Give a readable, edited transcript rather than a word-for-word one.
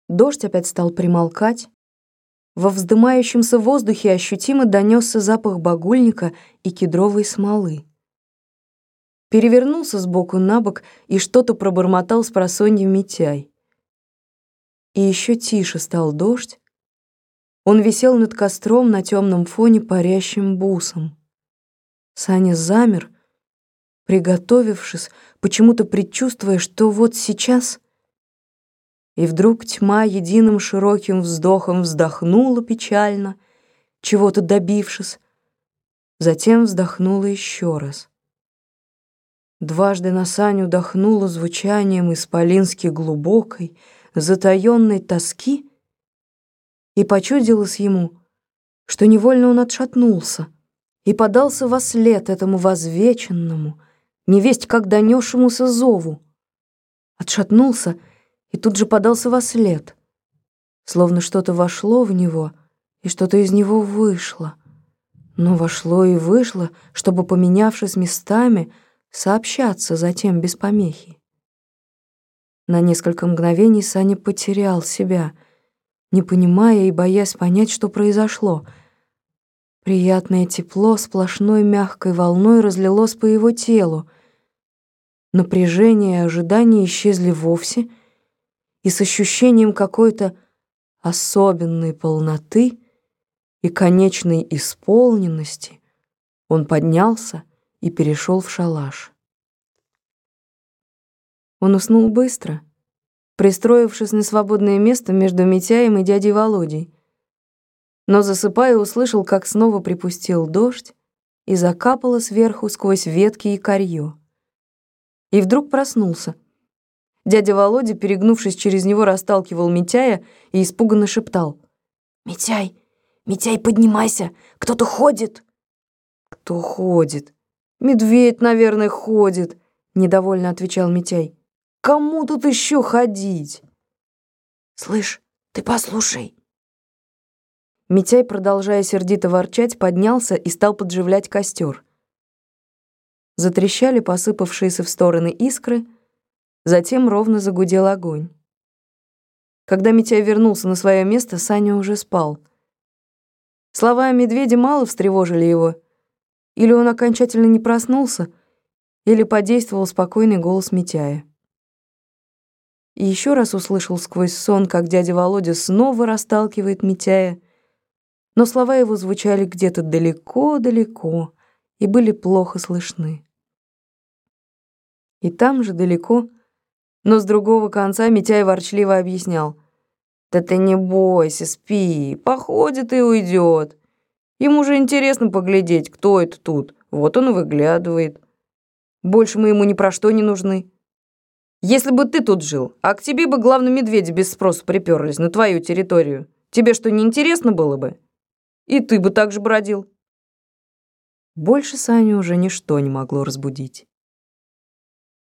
Дождь опять стал примолкать. Во вздымающемся воздухе ощутимо донесся запах багульника и кедровой смолы. Перевернулся с боку на бок и что-то пробормотал спросонья Митяй. И еще тише стал дождь. Он висел над костром на темном фоне парящим бусом. Саня замер, приготовившись, почему-то предчувствуя, что вот сейчас... И вдруг тьма единым широким вздохом вздохнула печально, чего-то добившись, затем вздохнула еще раз. Дважды на Саню дохнуло звучанием исполински глубокой, затаённой тоски, и почудилось ему, что невольно он отшатнулся и подался вослед этому возвеченному, невесть как донесшемуся зову. Отшатнулся и тут же подался вослед, словно что-то вошло в него и что-то из него вышло. Но вошло и вышло, чтобы, поменявшись местами, сообщаться затем без помехи. На несколько мгновений Саня потерял себя, не понимая и боясь понять, что произошло. Приятное тепло сплошной мягкой волной разлилось по его телу. Напряжение и ожидание исчезли вовсе, и с ощущением какой-то особенной полноты и конечной исполненности он поднялся и перешел в шалаш. Он уснул быстро, пристроившись на свободное место между Митяем и дядей Володей. Но, засыпая, услышал, как снова припустил дождь и закапало сверху сквозь ветки и корье. И вдруг проснулся. Дядя Володя, перегнувшись через него, расталкивал Митяя и испуганно шептал: «Митяй, Митяй, поднимайся! Кто-то ходит!» «Кто ходит? Медведь, наверное, ходит!» — недовольно отвечал Митяй. «Кому тут еще ходить?» «Слышь, ты послушай!» Митяй, продолжая сердито ворчать, поднялся и стал подживлять костер. Затрещали посыпавшиеся в стороны искры, затем ровно загудел огонь. Когда Митяй вернулся на свое место, Саня уже спал. Слова о медведе мало встревожили его. Или он окончательно не проснулся, или подействовал спокойный голос Митяя. И еще раз услышал сквозь сон, как дядя Володя снова расталкивает Митяя, но слова его звучали где-то далеко-далеко и были плохо слышны. И там же далеко, но с другого конца, Митяй ворчливо объяснял: «Да ты не бойся, спи, походит и уйдет. Ему же интересно поглядеть, кто это тут. Вот он и выглядывает. Больше мы ему ни про что не нужны. Если бы ты тут жил, а к тебе бы главные медведи без спросу приперлись на твою территорию, тебе что, не интересно было бы? И ты бы так же бродил». Больше Саню уже ничто не могло разбудить.